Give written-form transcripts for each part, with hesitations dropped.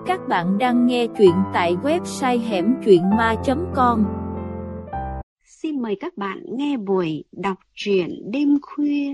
Các bạn đang nghe truyện tại website hẻmtruyện.ma.com. Xin mời các bạn nghe buổi đọc truyện đêm khuya.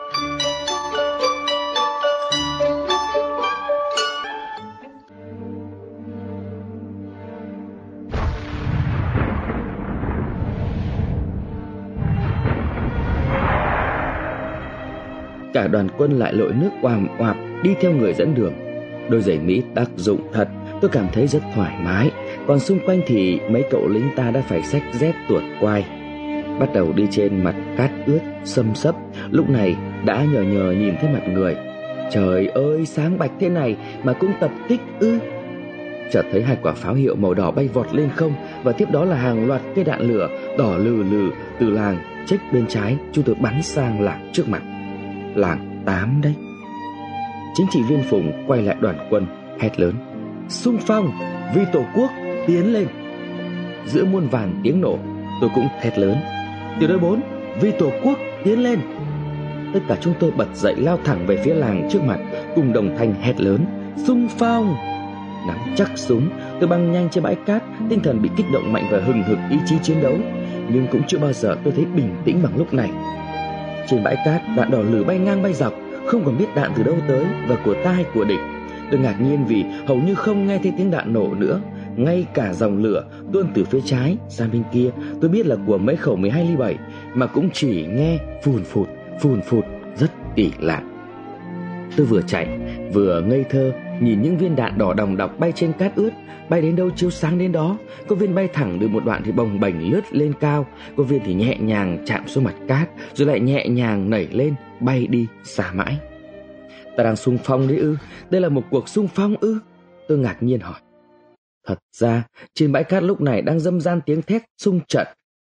Cả đoàn quân lại lội nước oàm oạp đi theo người dẫn đường. Đôi giày Mỹ tác dụng thật, tôi cảm thấy rất thoải mái. Còn xung quanh thì mấy cậu lính ta đã phải xách dép tuột quai. Bắt đầu đi trên mặt cát ướt xâm xấp, lúc này đã nhờ nhìn thấy mặt người. Trời ơi, sáng bạch thế này mà cũng tập kích ư? Chợt thấy hai quả pháo hiệu màu đỏ bay vọt lên không, và tiếp đó là hàng loạt cây đạn lửa đỏ lừ lừ từ làng chếch bên trái chúng tôi bắn sang làng trước mặt. Làng 8 đấy. Chính trị viên Phùng quay lại đoàn quân hét lớn: xung phong, vì Tổ quốc, tiến lên. Giữa muôn vàn tiếng nổ, tôi cũng hét lớn: tiểu đội 4, vì Tổ quốc, tiến lên. Tất cả chúng tôi bật dậy lao thẳng về phía làng trước mặt, cùng đồng thanh hét lớn: xung phong. Nắm chắc súng, tôi băng nhanh trên bãi cát, tinh thần bị kích động mạnh và hừng hực ý chí chiến đấu. Nhưng cũng chưa bao giờ tôi thấy bình tĩnh bằng lúc này. Trên bãi cát, đạn đỏ lửa bay ngang bay dọc, không còn biết đạn từ đâu tới và của ta hay của địch. Tôi ngạc nhiên vì hầu như không nghe thấy tiếng đạn nổ nữa. Ngay cả dòng lửa tuôn từ phía trái sang bên kia, tôi biết là của mấy khẩu 12 ly 7, mà cũng chỉ nghe phùn phụt rất kỳ lạ. Tôi vừa chạy vừa ngây thơ nhìn những viên đạn đỏ đòng đọc bay trên cát ướt, bay đến đâu chiếu sáng đến đó. Có viên bay thẳng được một đoạn thì bồng bềnh lướt lên cao, có viên thì nhẹ nhàng chạm xuống mặt cát, rồi lại nhẹ nhàng nảy lên, bay đi xa mãi. Ta đang xung phong đấy ư? Đây là một cuộc xung phong ư? Tôi ngạc nhiên hỏi. Thật ra trên bãi cát lúc này đang râm ran tiếng thét xung trận.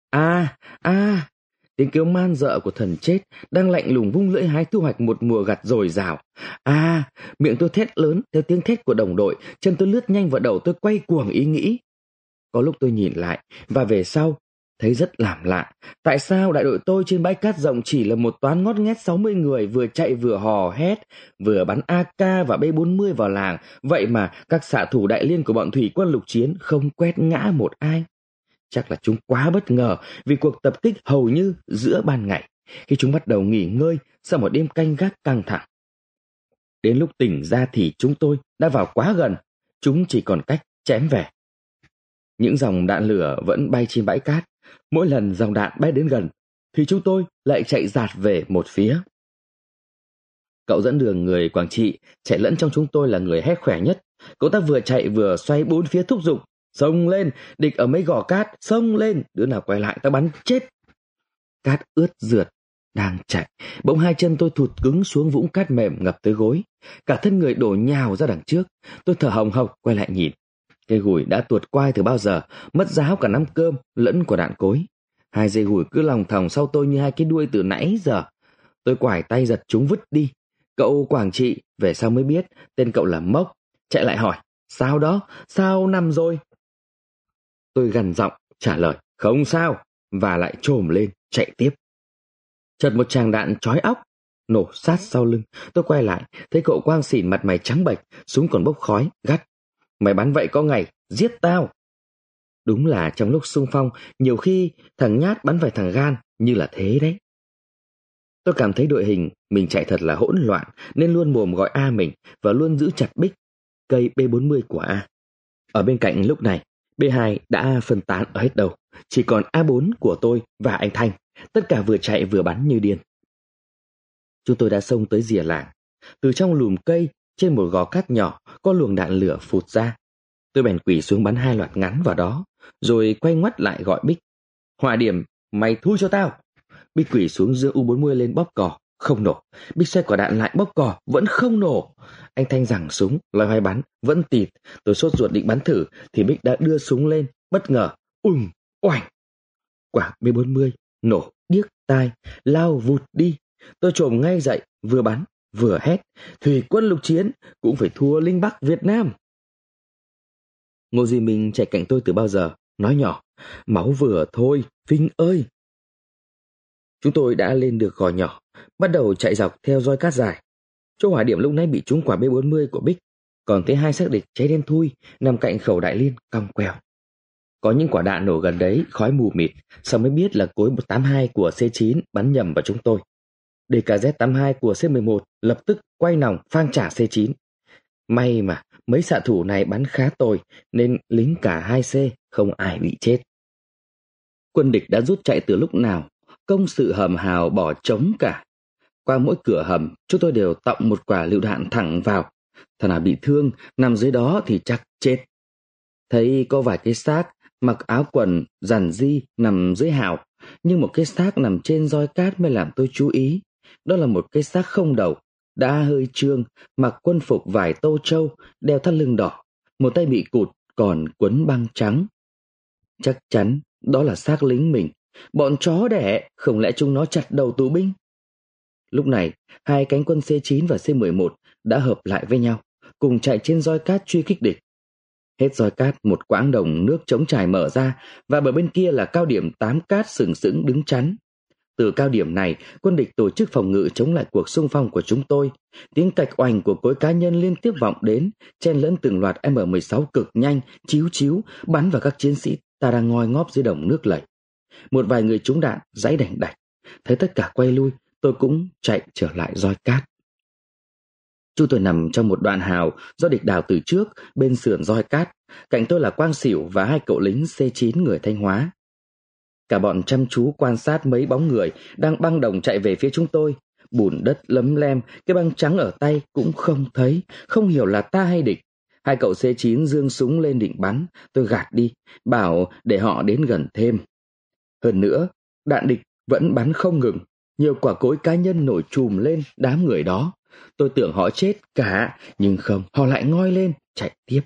Tiếng kêu man dợ của thần chết đang lạnh lùng vung lưỡi hái thu hoạch một mùa gặt dồi dào. Miệng tôi thét lớn theo tiếng thét của đồng đội, chân tôi lướt nhanh vào đầu tôi quay cuồng ý nghĩ. Có lúc tôi nhìn lại và về sau thấy rất làm lạ. Tại sao đại đội tôi trên bãi cát rộng chỉ là một toán ngót nghét 60 người vừa chạy vừa hò hét, vừa bắn AK và B40 vào làng, vậy mà các xạ thủ đại liên của bọn thủy quân lục chiến không quét ngã một ai? Chắc là chúng quá bất ngờ vì cuộc tập kích hầu như giữa ban ngày, khi chúng bắt đầu nghỉ ngơi sau một đêm canh gác căng thẳng. Đến lúc tỉnh ra thì chúng tôi đã vào quá gần, chúng chỉ còn cách chém về. Những dòng đạn lửa vẫn bay trên bãi cát. Mỗi lần dòng đạn bay đến gần thì chúng tôi lại chạy dạt về một phía. Cậu dẫn đường người Quảng Trị chạy lẫn trong chúng tôi là người hét khỏe nhất. Cậu ta vừa chạy vừa xoay bốn phía thúc giục: xông lên, địch ở mấy gò cát, xông lên, đứa nào quay lại ta bắn chết. Cát ướt rượt, đang chạy, bỗng hai chân tôi thụt cứng xuống vũng cát mềm ngập tới gối. Cả thân người đổ nhào ra đằng trước. Tôi thở hồng hộc quay lại nhìn. Cây gùi đã tuột quai từ bao giờ, mất ráo cả nắm cơm lẫn quả đạn cối. Hai dây gùi cứ lòng thòng sau tôi như hai cái đuôi từ nãy giờ. Tôi quải tay giật chúng vứt đi. Cậu Quảng Trị về sau mới biết tên cậu là Mốc, chạy lại hỏi: sao đó, sao nằm rồi? Tôi gằn giọng trả lời: không sao, và lại chồm lên chạy tiếp. Chợt một tràng đạn chói óc nổ sát sau lưng. Tôi quay lại thấy cậu Quang Xỉn mặt mày trắng bệch, súng còn bốc khói, gắt: mày bắn vậy có ngày giết tao. Đúng là trong lúc xung phong, nhiều khi thằng nhát bắn phải thằng gan, như là thế đấy. Tôi cảm thấy đội hình mình chạy thật là hỗn loạn, nên luôn mồm gọi A mình và luôn giữ chặt Bích, cây B40 của A. Ở bên cạnh lúc này, B2 đã phân tán ở hết đầu, chỉ còn A4 của tôi và anh Thanh, tất cả vừa chạy vừa bắn như điên. Chúng tôi đã xông tới rìa làng. Từ trong lùm cây trên một gò cát nhỏ có luồng đạn lửa phụt ra. Tôi bèn quỳ xuống bắn 2 loạt ngắn vào đó, rồi quay ngoắt lại gọi Bích: hỏa điểm, mày thui cho tao. Bích quỳ xuống giơ U40 lên bóp cò, không nổ. Bích xoay quả đạn lại bóp cò, vẫn không nổ. Anh Thanh giằng súng loay hoay bắn, vẫn tịt. Tôi sốt ruột định bắn thử thì Bích đã đưa súng lên, bất ngờ oành, quả B40 nổ điếc tai, lao vụt đi. Tôi chồm ngay dậy, vừa bắn vừa hét: thủy quân lục chiến cũng phải thua Linh Bắc Việt Nam. Ngô Duy Minh chạy cạnh tôi từ bao giờ, nói nhỏ: máu vừa thôi, Vinh ơi. Chúng tôi đã lên được gò nhỏ, bắt đầu chạy dọc theo roi cát dài. Chỗ hỏa điểm lúc nãy bị trúng quả B40 của Bích. còn thấy 2 xác địch cháy đen thui nằm cạnh khẩu đại liên cong queo. Có những quả đạn nổ gần đấy, khói mù mịt, sau mới biết là cối 182 của C9 bắn nhầm vào chúng tôi. DKZ-82 của C11 lập tức quay nòng phang trả C9. May mà mấy xạ thủ này bắn khá tồi nên lính cả 2C không ai bị chết. Quân địch đã rút chạy từ lúc nào, công sự hầm hào bỏ trống cả. Qua mỗi cửa hầm, chúng tôi đều tọng một quả lựu đạn thẳng vào. Thằng nào bị thương, nằm dưới đó thì chắc chết. Thấy có vài cái xác mặc áo quần giản di nằm dưới hào, nhưng một cái xác nằm trên roi cát mới làm tôi chú ý. Đó là một cái xác không đầu, đã hơi trương, mặc quân phục vải tô châu, đeo thắt lưng đỏ, một tay bị cụt còn quấn băng trắng. Chắc chắn đó là xác lính mình. Bọn chó đẻ, không lẽ chúng nó chặt đầu tù binh? Lúc này, 2 cánh quân C9 và C11 đã hợp lại với nhau, cùng chạy trên roi cát truy kích địch. Hết roi cát, một quãng đồng nước trống trải mở ra, và bờ bên kia là cao điểm 8 cát sừng sững đứng chắn. Từ cao điểm này, quân địch tổ chức phòng ngự chống lại cuộc xung phong của chúng tôi. Tiếng cạch oành của cối cá nhân liên tiếp vọng đến, chen lẫn từng loạt M16 cực nhanh, chíu chíu, bắn vào các chiến sĩ ta đang ngoi ngóp dưới đồng nước lầy. Một vài người trúng đạn, giãy đành đạch. Thấy tất cả quay lui, tôi cũng chạy trở lại roi cát. Chúng tôi nằm trong một đoạn hào do địch đào từ trước bên sườn roi cát. Cạnh tôi là Quang Xỉu và 2 cậu lính C9 người Thanh Hóa. Cả bọn chăm chú quan sát mấy bóng người đang băng đồng chạy về phía chúng tôi. Bùn đất lấm lem, cái băng trắng ở tay cũng không thấy, không hiểu là ta hay địch. 2 cậu C9 giương súng lên định bắn, tôi gạt đi, bảo để họ đến gần thêm. Hơn nữa, đạn địch vẫn bắn không ngừng, nhiều quả cối cá nhân nổi trùm lên đám người đó. Tôi tưởng họ chết cả, nhưng không, họ lại ngoi lên, chạy tiếp.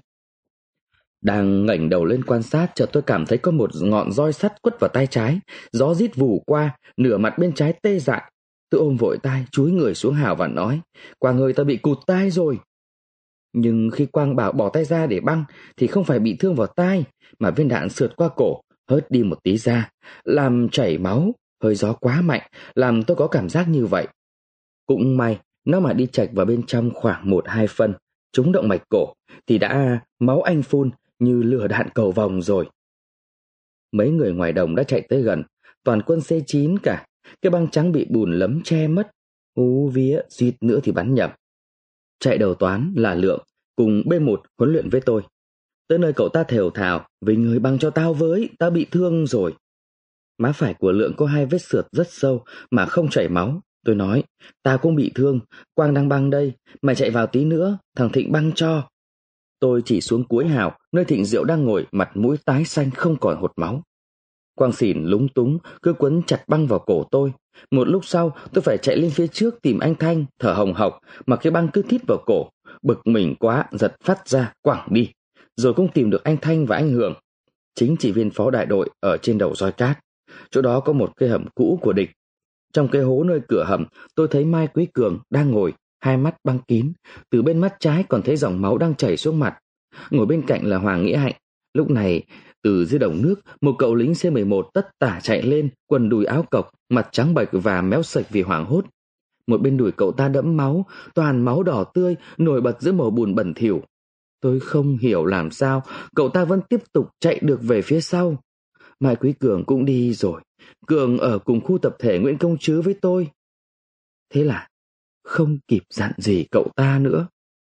Đang ngẩng đầu lên quan sát, chợt tôi cảm thấy có một ngọn roi sắt quất vào tay trái, gió rít vù qua, nửa mặt bên trái tê dại. Tôi ôm vội tay, chúi người xuống hào và nói: "Quang ơi, ta bị cụt tai rồi." Nhưng khi Quang bảo bỏ tay ra để băng thì không phải bị thương vào tai, mà viên đạn sượt qua cổ, hớt đi một tí da, làm chảy máu. Hơi gió quá mạnh, làm tôi có cảm giác như vậy. Cũng may, nó mà đi chạch vào bên trong khoảng 1-2 phân, trúng động mạch cổ, thì đã máu anh phun như lửa đạn cầu vồng rồi. Mấy người ngoài đồng đã chạy tới gần, toàn quân C9 cả, cái băng trắng bị bùn lấm che mất. Hú vía, suýt nữa thì bắn nhầm. Chạy đầu toán là Lượng, cùng B1 huấn luyện với tôi. Tới nơi cậu ta thều thào: "Vinh ơi, băng cho tao với, tao bị thương rồi." Má phải của Lượng có 2 vết sượt rất sâu mà không chảy máu. Tôi nói: "Tao cũng bị thương, Quang đang băng đây, mày chạy vào tí nữa, thằng Thịnh băng cho." Tôi chỉ xuống cuối hào, nơi Thịnh Diệu đang ngồi, mặt mũi tái xanh không còn hột máu. Quang Xỉn lúng túng cứ quấn chặt băng vào cổ tôi. Một lúc sau, tôi phải chạy lên phía trước tìm anh Thanh, thở hồng hộc mà cái băng cứ thít vào cổ. Bực mình quá, giật phát ra quẳng đi. Rồi cũng tìm được anh Thanh và anh Hưởng, chính trị viên phó đại đội ở trên đầu roi cát. Chỗ đó có một cái hầm cũ của địch. Trong cái hố nơi cửa hầm, tôi thấy Mai Quý Cường đang ngồi, 2 mắt băng kín, từ bên mắt trái còn thấy dòng máu đang chảy xuống mặt. Ngồi bên cạnh là Hoàng Nghĩa Hạnh. Lúc này, từ dưới đồng nước, một cậu lính C11 tất tả chạy lên, quần đùi áo cộc, mặt trắng bệch và méo sạch vì hoảng hốt. Một bên đùi cậu ta đẫm máu, toàn máu đỏ tươi, nổi bật giữa màu bùn bẩn thỉu. Tôi không hiểu làm sao cậu ta vẫn tiếp tục chạy được về phía sau. Mai Quý Cường cũng đi rồi. Cường ở cùng khu tập thể Nguyễn Công Trứ với tôi. Thế là không kịp dặn gì cậu ta nữa.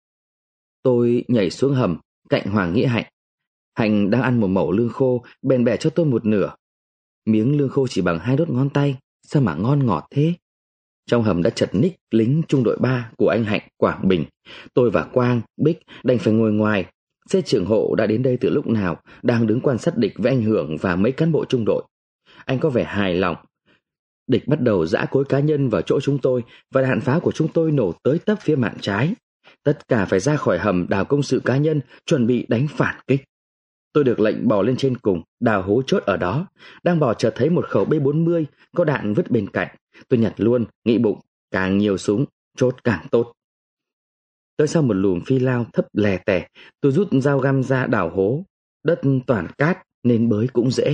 Tôi nhảy xuống hầm cạnh Hoàng Nghĩa Hạnh. Hạnh đang ăn một mẩu lương khô, bèn bẻ cho tôi một nửa. Miếng lương khô chỉ bằng 2 đốt ngón tay, sao mà ngon ngọt thế. Trong hầm đã chật ních lính trung đội 3 của anh Hạnh, Quảng Bình. Tôi và Quang, Bích đành phải ngồi ngoài. Xe trưởng hộ đã đến đây từ lúc nào, đang đứng quan sát địch với anh Hưởng và mấy cán bộ trung đội. Anh có vẻ hài lòng. Địch bắt đầu giã cối cá nhân vào chỗ chúng tôi và đạn pháo của chúng tôi nổ tới tấp phía mạn trái. Tất cả phải ra khỏi hầm đào công sự cá nhân, chuẩn bị đánh phản kích. Tôi được lệnh bò lên trên cùng, đào hố chốt ở đó. Đang bò chợt thấy một khẩu B40 có đạn vứt bên cạnh. Tôi nhặt luôn, nghĩ bụng, càng nhiều súng, chốt càng tốt. Tới sau một luồng phi lao thấp lè tè, tôi rút dao găm ra đào hố. Đất toàn cát nên bới cũng dễ.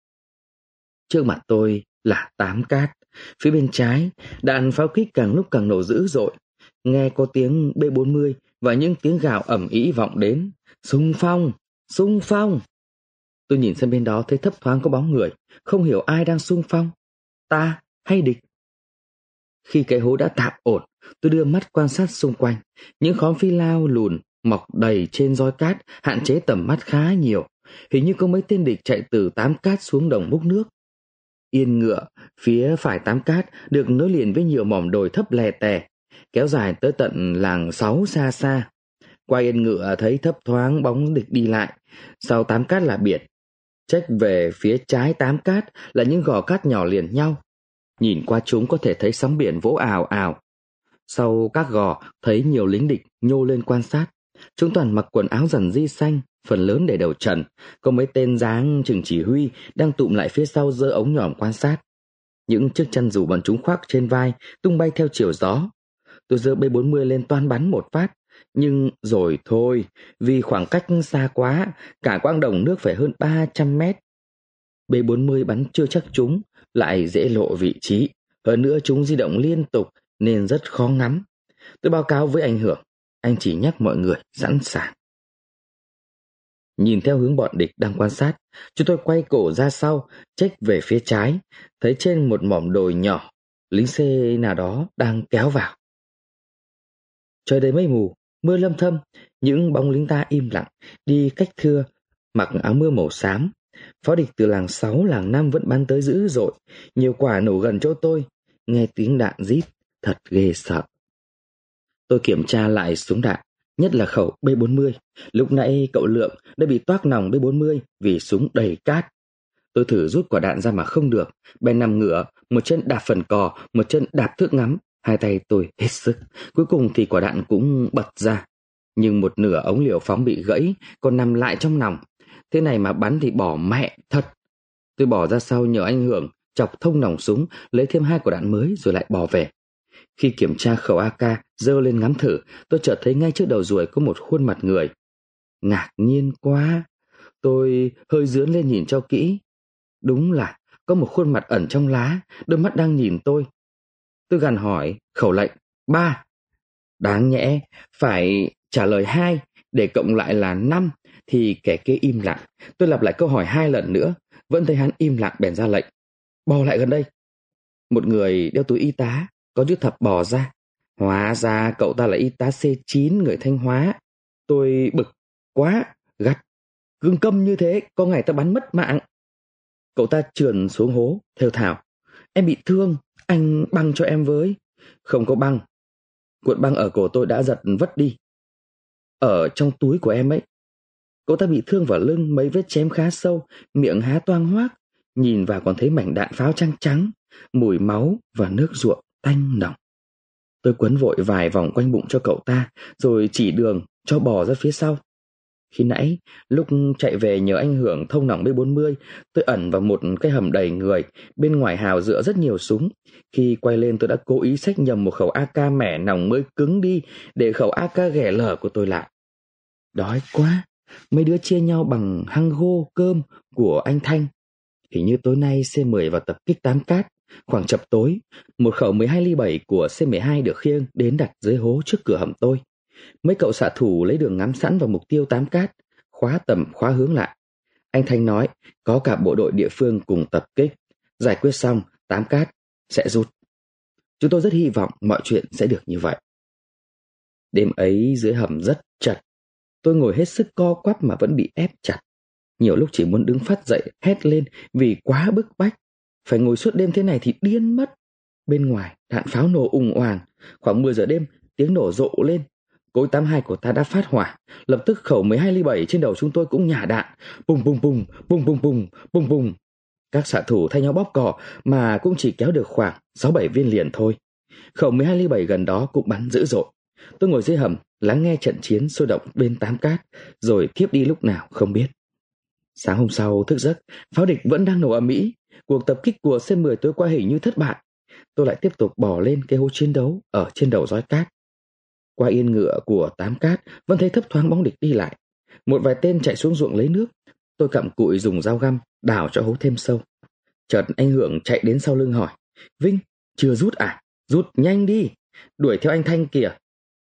Trước mặt tôi là 8 cát. Phía bên trái, đạn pháo kích càng lúc càng nổ dữ dội. Nghe có tiếng B40 và những tiếng gào ầm ĩ vọng đến. Xung phong! Xung phong! Tôi nhìn sang bên đó thấy thấp thoáng có bóng người, không hiểu ai đang xung phong, ta hay địch. Khi cái hố đã tạm ổn, tôi đưa mắt quan sát xung quanh. Những khóm phi lao lùn mọc đầy trên roi cát hạn chế tầm mắt khá nhiều. Hình như có mấy tên địch chạy từ Tám Cát xuống đồng múc nước. Yên Ngựa, phía phải Tám Cát được nối liền với nhiều mỏm đồi thấp lè tè, kéo dài tới tận làng Sáu xa xa. Qua Yên Ngựa thấy thấp thoáng bóng địch đi lại. Sau Tám Cát là biển. Chếch về phía trái Tám Cát là những gò cát nhỏ liền nhau. Nhìn qua chúng có thể thấy sóng biển vỗ ào ào. Sau các gò thấy nhiều lính địch nhô lên quan sát. Chúng toàn mặc quần áo dần di xanh, phần lớn để đầu trần. Có mấy tên dáng chừng chỉ huy đang tụm lại phía sau giơ ống nhòm quan sát. Những chiếc chăn dù bọn chúng khoác trên vai tung bay theo chiều gió. Tôi giơ B40 lên toan bắn một phát, nhưng rồi thôi, vì khoảng cách xa quá, cả quãng đồng nước phải hơn 300 mét. B40 bắn chưa chắc trúng, lại dễ lộ vị trí. Hơn nữa chúng di động liên tục nên rất khó ngắm. Tôi báo cáo với anh Hưởng, anh chỉ nhắc mọi người sẵn sàng. Nhìn theo hướng bọn địch đang quan sát, chúng tôi quay cổ ra sau, chếch về phía trái, thấy trên một mỏm đồi nhỏ, lính C nào đó đang kéo vào. Trời đầy mây mù, mưa lâm thâm, những bóng lính ta im lặng, đi cách thưa, mặc áo mưa màu xám. Pháo địch từ làng 6, làng 5 vẫn bắn tới dữ dội, nhiều quả nổ gần chỗ tôi, nghe tiếng đạn rít, thật ghê sợ. Tôi kiểm tra lại súng đạn, nhất là khẩu B40. Lúc nãy cậu Lượng đã bị toác nòng B40 vì súng đầy cát. Tôi thử rút quả đạn ra mà không được, bèn nằm ngửa, một chân đạp phần cò, một chân đạp thước ngắm, hai tay tôi hết sức. Cuối cùng thì quả đạn cũng bật ra, nhưng một nửa ống liều phóng bị gãy, còn nằm lại trong nòng. Thế này mà bắn thì bỏ mẹ thật. Tôi bỏ ra sau nhờ anh Hưởng chọc thông nòng súng, lấy thêm 2 quả đạn mới rồi lại bỏ về. Khi kiểm tra khẩu AK giơ lên ngắm thử, tôi chợt thấy ngay trước đầu ruồi có một khuôn mặt người. Ngạc nhiên quá, tôi hơi dướn lên nhìn cho kỹ. Đúng là có một khuôn mặt ẩn trong lá, đôi mắt đang nhìn tôi. Tôi gằn hỏi, khẩu lệnh 3. Đáng nhẽ phải trả lời 2 để cộng lại là 5, thì kẻ kia im lặng. Tôi lặp lại câu hỏi 2 lần nữa, vẫn thấy hắn im lặng, bèn ra lệnh, bò lại gần đây. Một người đeo túi y tá có chữ thập bò ra. Hóa ra cậu ta là y tá C9 người Thanh Hóa. Tôi bực quá, gắt, gương câm như thế, có ngày ta bắn mất mạng. Cậu ta trườn xuống hố, thều thào, em bị thương, anh băng cho em với. Không có băng, cuộn băng ở cổ tôi đã giật vất đi. Ở trong túi của em ấy. Cậu ta bị thương vào lưng, mấy vết chém khá sâu, miệng há toang hoác, nhìn vào còn thấy mảnh đạn pháo trắng trắng, mùi máu và nước ruộng tanh nồng. Tôi quấn vội vài vòng quanh bụng cho cậu ta, rồi chỉ đường cho bò ra phía sau. Khi nãy, lúc chạy về nhờ anh Hưởng thông nòng B40, tôi ẩn vào một cái hầm đầy người, bên ngoài hào dựa rất nhiều súng. Khi quay lên tôi đã cố ý xách nhầm một khẩu AK mẻ nòng mới cứng đi, để khẩu AK ghẻ lở của tôi lại. Đói quá, mấy đứa chia nhau bằng hăng gô cơm của anh Thanh. Hình như tối nay C10 vào tập kích Tám Cát. Khoảng chập tối, một khẩu 12 ly 7 của C12 được khiêng đến đặt dưới hố trước cửa hầm tôi. Mấy cậu xạ thủ lấy đường ngắm sẵn vào mục tiêu Tám Cát, khóa tầm khóa hướng lại. Anh Thanh nói có cả bộ đội địa phương cùng tập kích. Giải quyết xong, Tám Cát sẽ rút. Chúng tôi rất hy vọng mọi chuyện sẽ được như vậy. Đêm ấy dưới hầm rất chật. Tôi ngồi hết sức co quắp mà vẫn bị ép chặt. Nhiều lúc chỉ muốn đứng phắt dậy hét lên vì quá bức bách. Phải ngồi suốt đêm thế này thì điên mất. Bên ngoài đạn pháo nổ ùng oàng. Khoảng 10 giờ đêm tiếng nổ rộ lên. Cối 82 của ta đã phát hỏa. Lập tức khẩu 12 ly 7 trên đầu chúng tôi cũng nhả đạn. Bùng bùng bùng, bùng bùng bùng, bùng bùng. Các xạ thủ thay nhau bóp cò mà cũng chỉ kéo được khoảng 6-7 viên liền thôi. Khẩu 12 ly 7 gần đó cũng bắn dữ dội. Tôi ngồi dưới hầm lắng nghe trận chiến sôi động bên Tám Cát, rồi thiếp đi lúc nào không biết. Sáng hôm sau thức giấc, pháo địch vẫn đang nổ ầm ĩ. Cuộc tập kích của C10 tối qua hình như thất bại. Tôi lại tiếp tục bò lên cái hố chiến đấu ở trên đầu roi cát. Qua yên ngựa của Tám Cát vẫn thấy thấp thoáng bóng địch đi lại. Một vài tên chạy xuống ruộng lấy nước. Tôi cặm cụi dùng dao găm đào cho hố thêm sâu. Chợt anh Hưởng chạy đến sau lưng hỏi, Vinh, chưa rút à? Rút nhanh đi, đuổi theo anh Thanh kìa.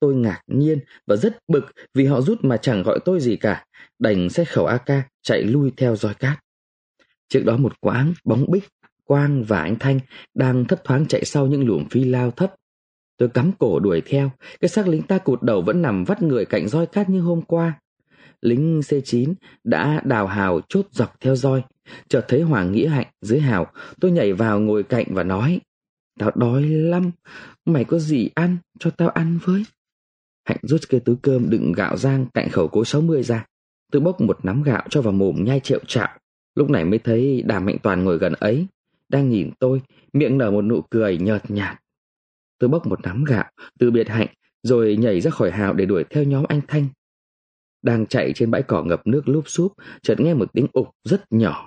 tôi ngạc nhiên và rất bực vì họ rút mà chẳng gọi tôi gì cả, đành xách khẩu AK chạy lui theo roi cát. Trước đó một quãng, bóng Bích, Quang và anh Thanh đang thấp thoáng chạy sau những luồng phi lao thấp. Tôi cắm cổ đuổi theo, cái xác lính ta cụt đầu vẫn nằm vắt người cạnh roi cát như hôm qua. Lính C9 đã đào hào chốt dọc theo roi. Chợt thấy Hoàng Nghĩa Hạnh dưới hào, tôi nhảy vào ngồi cạnh và nói: "Tao đói lắm, mày có gì ăn cho tao ăn với." Hạnh rút cái túi cơm đựng gạo rang cạnh khẩu cối 60 ra. Tôi bốc một nắm gạo cho vào mồm nhai trẹo trạo. Lúc này mới thấy Đàm Mạnh Toàn ngồi gần ấy, đang nhìn tôi, miệng nở một nụ cười nhợt nhạt. Tôi bốc một nắm gạo, từ biệt Hạnh, rồi nhảy ra khỏi hào để đuổi theo nhóm anh Thanh. Đang chạy trên bãi cỏ ngập nước lúp xúp, chợt nghe một tiếng ục rất nhỏ.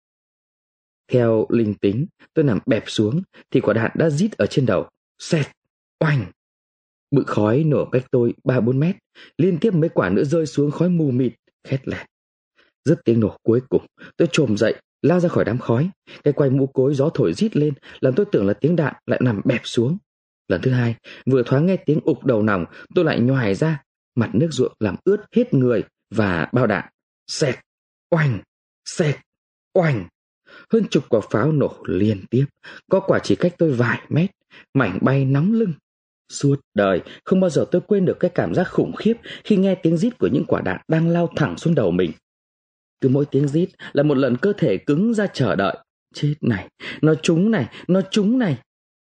Theo linh tính, tôi nằm bẹp xuống, thì quả đạn đã rít ở trên đầu. Xẹt, oanh! Bụi khói nổ cách tôi 3-4 mét, liên tiếp mấy quả nữa rơi xuống khói mù mịt, khét lẹt. Dứt tiếng nổ cuối cùng, tôi chồm dậy, lao ra khỏi đám khói. Cái quay mũ cối gió thổi rít lên, làm tôi tưởng là tiếng đạn, lại nằm bẹp xuống. Lần thứ hai, vừa thoáng nghe tiếng ục đầu nòng, tôi lại nhoài ra, mặt nước ruộng làm ướt hết người và bao đạn. Xẹt, oanh, xẹt, oanh. Hơn chục quả pháo nổ liên tiếp, có quả chỉ cách tôi vài mét, mảnh bay nóng lưng. Suốt đời, không bao giờ tôi quên được cái cảm giác khủng khiếp khi nghe tiếng rít của những quả đạn đang lao thẳng xuống đầu mình. Cứ mỗi tiếng rít là một lần cơ thể cứng ra chờ đợi. Chết này, nó trúng này, nó trúng này.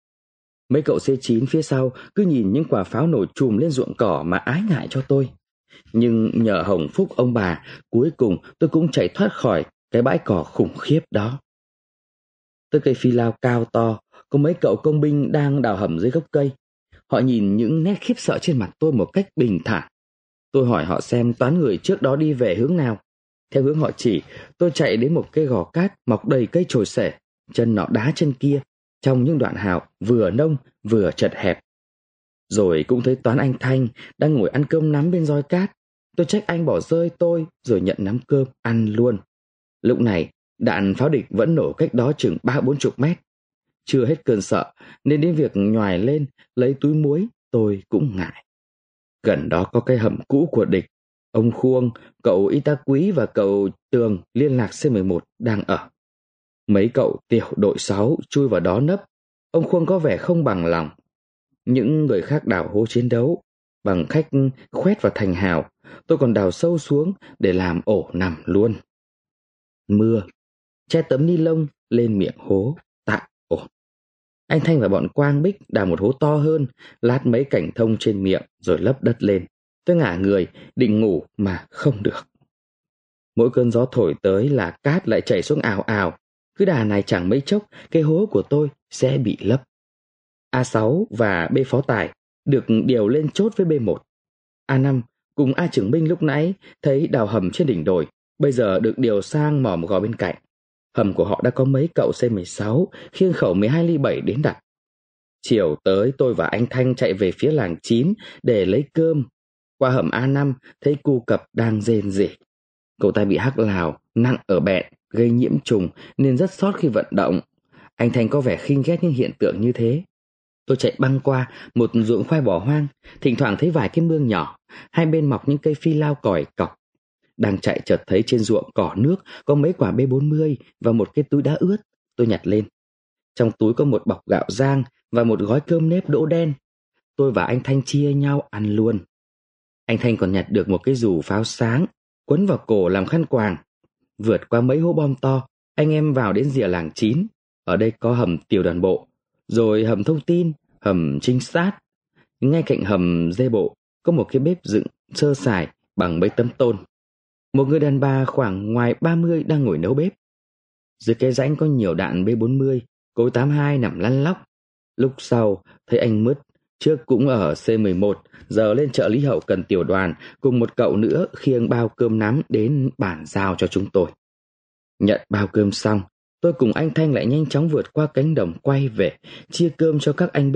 Mấy cậu C9 phía sau cứ nhìn những quả pháo nổ chùm lên ruộng cỏ mà ái ngại cho tôi. Nhưng nhờ hồng phúc ông bà, cuối cùng tôi cũng chạy thoát khỏi cái bãi cỏ khủng khiếp đó. Tới cây phi lao cao to, có mấy cậu công binh đang đào hầm dưới gốc cây. Họ nhìn những nét khiếp sợ trên mặt tôi một cách bình thản. Tôi hỏi họ xem toán người trước đó đi về hướng nào. Theo hướng họ chỉ, tôi chạy đến một cây gò cát mọc đầy cây chồi xể, chân nọ đá chân kia, trong những đoạn hào vừa nông vừa chật hẹp. Rồi cũng thấy toán anh Thanh đang ngồi ăn cơm nắm bên roi cát. Tôi trách anh bỏ rơi tôi rồi nhận nắm cơm ăn luôn. Lúc này đạn pháo địch vẫn nổ cách đó chừng 30-40 mét. Chưa hết cơn sợ nên đến việc nhoài lên lấy túi muối tôi cũng ngại. Gần đó có cái hầm cũ của địch. Ông Khuông, cậu Y tá Quý và cậu Tường liên lạc C11 đang ở. Mấy cậu tiểu đội 6 chui vào đó nấp. Ông Khuông có vẻ không bằng lòng. Những người khác đào hố chiến đấu bằng cách khoét vào thành hào. Tôi còn đào sâu xuống để làm ổ nằm luôn. Mưa, che tấm ni lông lên miệng hố, tạm ổn. Anh Thanh và bọn Quang Bích đào một hố to hơn, lát mấy cành thông trên miệng rồi lấp đất lên. Tôi ngả người, định ngủ mà không được. Mỗi cơn gió thổi tới là cát lại chảy xuống ào ào. Cứ đà này chẳng mấy chốc, cái hố của tôi sẽ bị lấp. A6 và B Phó Tài được điều lên chốt với B1. A5 cùng A Trưởng Minh lúc nãy thấy đào hầm trên đỉnh đồi, bây giờ được điều sang mỏm gò bên cạnh. Hầm của họ đã có mấy cậu C16 khiêng khẩu 12 ly 7 đến đặt. Chiều tới tôi và anh Thanh chạy về phía làng 9 để lấy cơm. Qua hầm A5 thấy cu cập đang rên rỉ. Cậu ta bị hắc lào nặng ở bẹn, gây nhiễm trùng nên rất sót khi vận động. Anh Thanh có vẻ khinh ghét những hiện tượng như thế. Tôi chạy băng qua một ruộng khoai bỏ hoang, thỉnh thoảng thấy vài cái mương nhỏ, hai bên mọc những cây phi lao còi cọc. Đang chạy chợt thấy trên ruộng cỏ nước có mấy quả B40 và một cái túi đá ướt. Tôi nhặt lên. Trong túi có một bọc gạo rang và một gói cơm nếp đỗ đen. Tôi và anh Thanh chia nhau ăn luôn. Anh Thanh còn nhặt được một cái dù pháo sáng, quấn vào cổ làm khăn quàng. Vượt qua mấy hố bom to, anh em vào đến rìa làng 9. Ở đây có hầm tiểu đoàn bộ, rồi hầm thông tin, hầm trinh sát. Ngay cạnh hầm dê bộ có một cái bếp dựng sơ sài bằng mấy tấm tôn. Một người đàn bà khoảng ngoài 30 đang ngồi nấu bếp. Dưới cái rãnh có nhiều đạn B40, cối 82 nằm lăn lóc. Lúc sau thấy anh Mứt, trước cũng ở C11, giờ lên chợ Lý Hậu cần tiểu đoàn, cùng một cậu nữa khiêng bao cơm nắm đến bàn giao cho chúng tôi. Nhận bao cơm xong, tôi cùng anh Thanh lại nhanh chóng vượt qua cánh đồng quay về, chia cơm cho các anh B.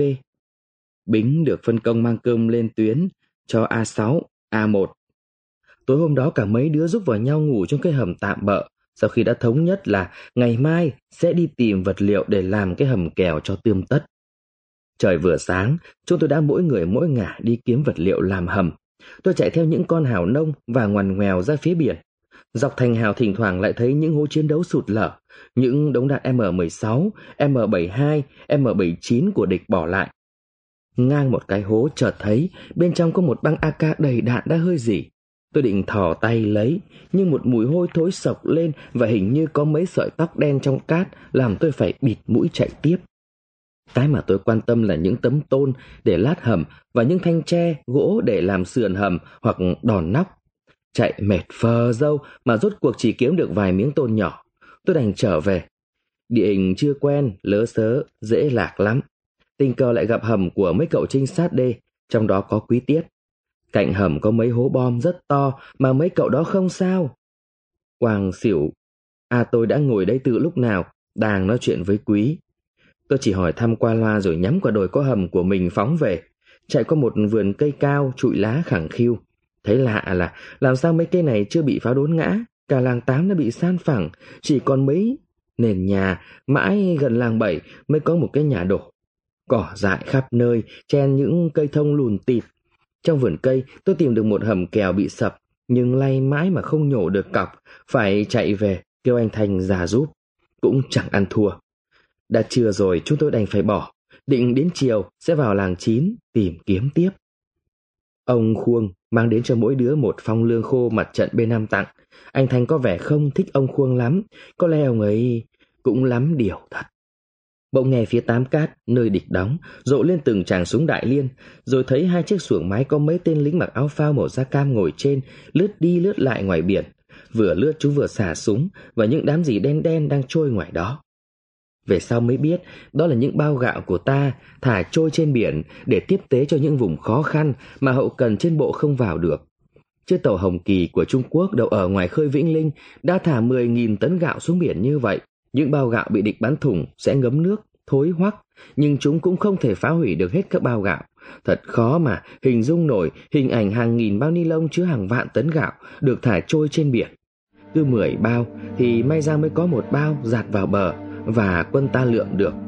Bính được phân công mang cơm lên tuyến cho A6, A1. Tối hôm đó cả mấy đứa giúp vào nhau ngủ trong cái hầm tạm bợ, sau khi đã thống nhất là ngày mai sẽ đi tìm vật liệu để làm cái hầm kèo cho tươm tất. Trời vừa sáng, chúng tôi đã mỗi người mỗi ngả đi kiếm vật liệu làm hầm. Tôi chạy theo những con hào nông và ngoằn ngoèo ra phía biển. Dọc thành hào thỉnh thoảng lại thấy những hố chiến đấu sụt lở, những đống đạn M16, M72, M79 của địch bỏ lại. Ngang một cái hố chợt thấy bên trong có một băng AK đầy đạn đã hơi rỉ. Tôi định thò tay lấy, nhưng một mùi hôi thối sộc lên và hình như có mấy sợi tóc đen trong cát làm tôi phải bịt mũi chạy tiếp. Cái mà tôi quan tâm là những tấm tôn để lát hầm và những thanh tre, gỗ để làm sườn hầm hoặc đòn nóc. Chạy mệt phờ dâu mà rốt cuộc chỉ kiếm được vài miếng tôn nhỏ. Tôi đành trở về. Địa hình chưa quen, lớ sớ, dễ lạc lắm. Tình cờ lại gặp hầm của mấy cậu trinh sát D, trong đó có Quý Tiết. Cạnh hầm có mấy hố bom rất to mà mấy cậu đó không sao. Quang xỉu. Tôi đã ngồi đây từ lúc nào, đang nói chuyện với Quý. Tôi chỉ hỏi thăm qua loa rồi nhắm qua đồi có hầm của mình phóng về. Chạy qua một vườn cây cao trụi lá khẳng khiu. Thấy lạ là làm sao mấy cây này chưa bị pháo đốn ngã. Cả làng 8 đã bị san phẳng, chỉ còn mấy nền nhà, mãi gần làng 7 mới có một cái nhà đổ. Cỏ dại khắp nơi, chen những cây thông lùn tịt. Trong vườn cây tôi tìm được một hầm kèo bị sập, nhưng lay mãi mà không nhổ được cọc, phải chạy về kêu anh Thành ra giúp. Cũng chẳng ăn thua. Đã trưa rồi chúng tôi đành phải bỏ, định đến chiều sẽ vào làng 9 tìm kiếm tiếp. Ông Khuông mang đến cho mỗi đứa một phong lương khô mặt trận B5 tặng. Anh Thành có vẻ không thích ông Khuông lắm, có lẽ ông ấy cũng lắm điều thật. Bỗng nghe phía Tám Cát, nơi địch đóng, rộ lên từng tràng súng đại liên, rồi thấy hai chiếc xuồng máy có mấy tên lính mặc áo phao màu da cam ngồi trên, lướt đi lướt lại ngoài biển. Vừa lướt chúng vừa xả súng và những đám gì đen đen đang trôi ngoài đó. Về sau mới biết đó là những bao gạo của ta thả trôi trên biển để tiếp tế cho những vùng khó khăn mà hậu cần trên bộ không vào được. Chiếc tàu Hồng Kỳ của Trung Quốc đậu ở ngoài khơi Vĩnh Linh đã thả 10.000 tấn gạo xuống biển như vậy. Những bao gạo bị địch bắn thủng sẽ ngấm nước, thối hoắc, nhưng chúng cũng không thể phá hủy được hết các bao gạo. Thật khó mà hình dung nổi hình ảnh hàng nghìn bao ni lông chứa hàng vạn tấn gạo được thả trôi trên biển. Cứ 10 bao thì may ra mới có một bao dạt vào bờ và quân ta lượm được.